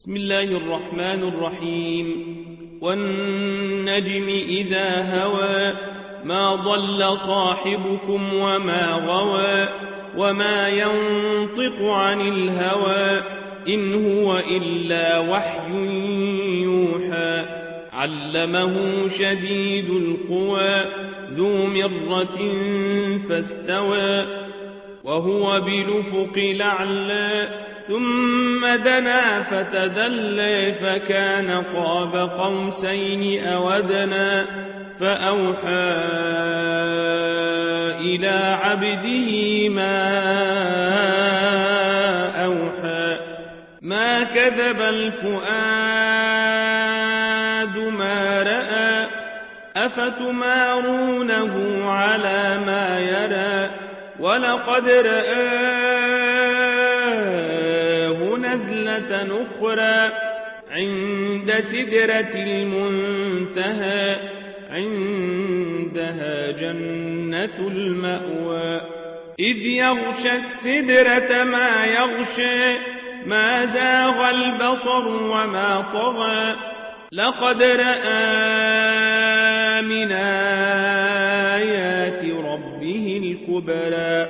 بسم الله الرحمن الرحيم. والنجم إذا هوى ما ضل صاحبكم وما غوى وما ينطق عن الهوى إن هو إلا وحي يوحى علمه شديد القوى ذو مرة فاستوى وهو بالأفق الأعلى ثم دنا فتدلى فكان قاب قوسين أو أدنى فأوحى إلى عبده ما أوحى ما كذب الفؤاد ما رأى أفتمارونه على ما يرى ولقد رآه نزلة أخرى عند سدرة المنتهى عندها جنة المأوى إذ يغشى السدرة ما يغشى ما زاغ البصر وما طغى لقد رأى من آيات ربه الكبرى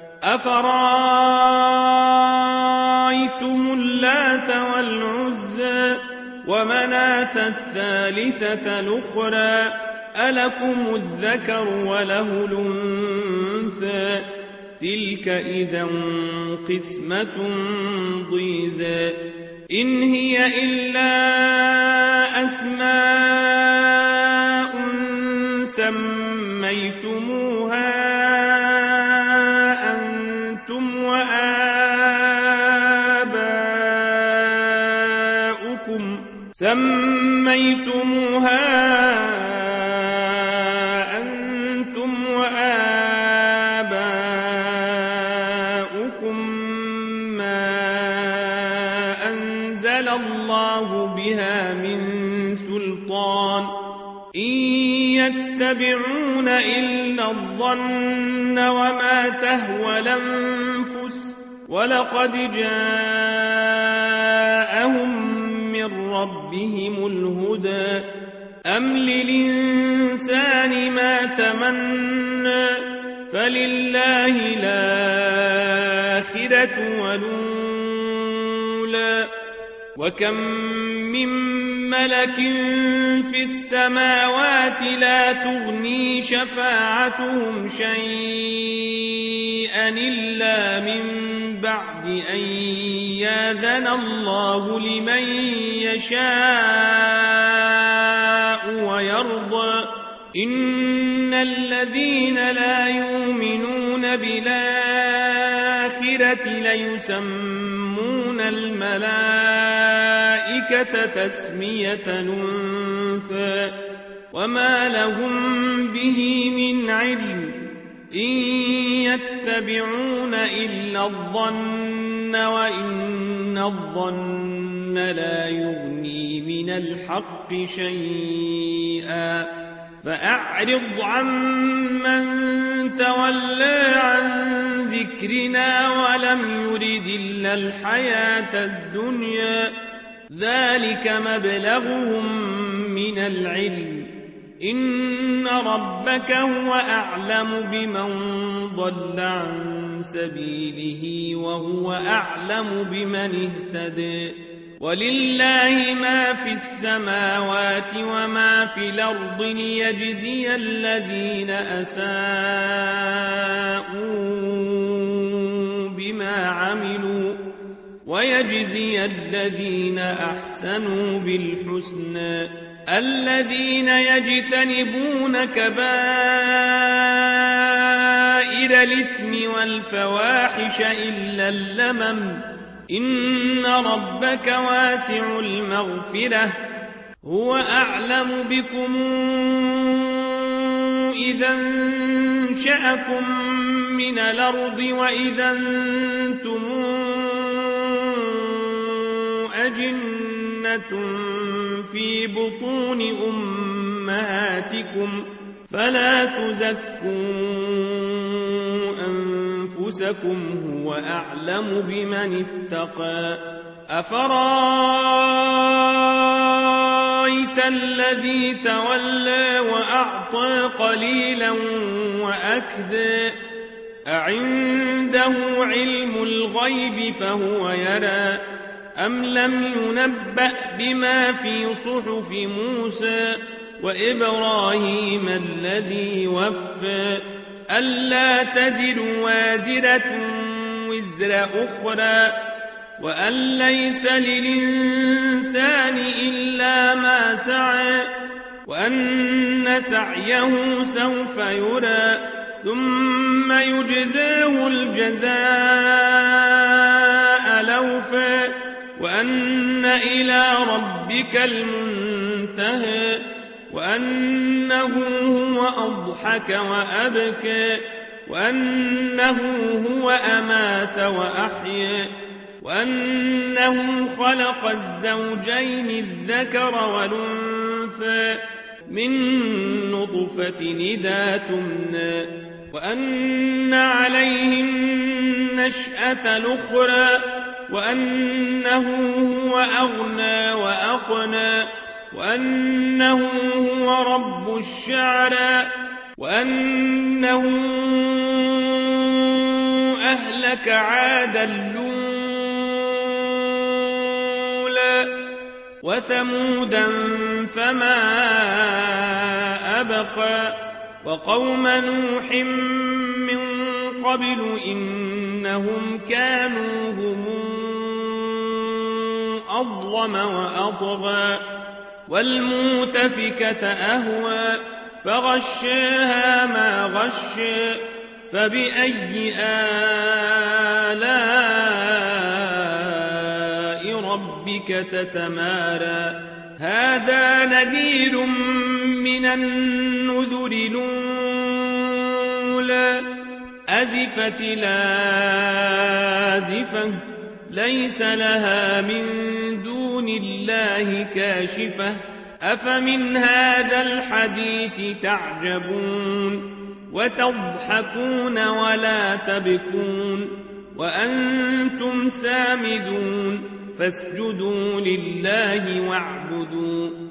أفرأيتم اللات والعزى ومناة الثالثة الأخرى ألكم الذكر وله الأنثى تلك إذا قسمة ضيزى إن هي إلا أسماء سميتموها أنتم وآباؤكم ما أنزل الله بها من سلطان إن يتبعون إلا الظن وما تهوى الأنفس ولقد جاءهم من ربهم الهدى أم للإنسان ما تمنى فلله الآخرة والأولى وكم من ملك في السماوات لا تغني شفاعتهم شيئا إلا من بعد أن يأذن الله لمن يشاء ويرضى إن الذين لا يؤمنون بالآخرة ليسمون الملائكة تسمية الأنثى وما لهم به من علم إن يتبعون إلا الظن وإن الظن لا يغني من الحق شيئا فأعرض عمن تولى عن ذكرنا ولم يرد إلا الحياة الدنيا ذلك مبلغهم من العلم إن ربك هو أعلم بمن ضل عن سبيله وهو أعلم بمن اهتدى ولله ما في السماوات وما في الأرض ليجزي الذين أساءوا بما عملوا ويجزي الذين أحسنوا بالحسنى الذين يجتنبون كبائر الإثم والفواحش إلا اللمم إن ربك واسع المغفرة هو أعلم بكم إذا انشأكم من الأرض وإذا أنتم أجنة في بطون أمهاتكم فلا تزكوا أنفسكم هو أعلم بمن اتقى أفرأيتم الذي تولى وأعطى قليلا وأكدى أعنده علم الغيب فهو يرى أم لم ينبأ بما في صحف موسى وإبراهيم الذي وفى ألا تزر وازرة وزر أخرى وأن ليس للإنسان إلا ما سعى وأن سعيه سوف يرى ثم يجزاه الجزاء الأوفى وأن إلى ربك المنتهى وأنه هو أضحك وأبكى وأنه هو أمات وأحيا وأنه خلق الزوجين الذكر والأنثى من نطفة إذا تمنى وأن عليه النشأة الأخرى وأنه هو أغنى وأقنى وأنه هو رب الشعرى وأنه أهلك عادا الأولى وثمودا فما أبقى وقوم نوح من قبل إنهم كانوا هم أظلم وأطغى والمؤتفكة أهوى فغشاها ما غشى فبأي آلاء ربك تتمارى هذا نذير من النذر الأولى أزفت لازفة ليس لها من دون الله كاشفة أفمن هذا الحديث تعجبون وتضحكون ولا تبكون وأنتم سامدون فاسجدوا لله واعبدوا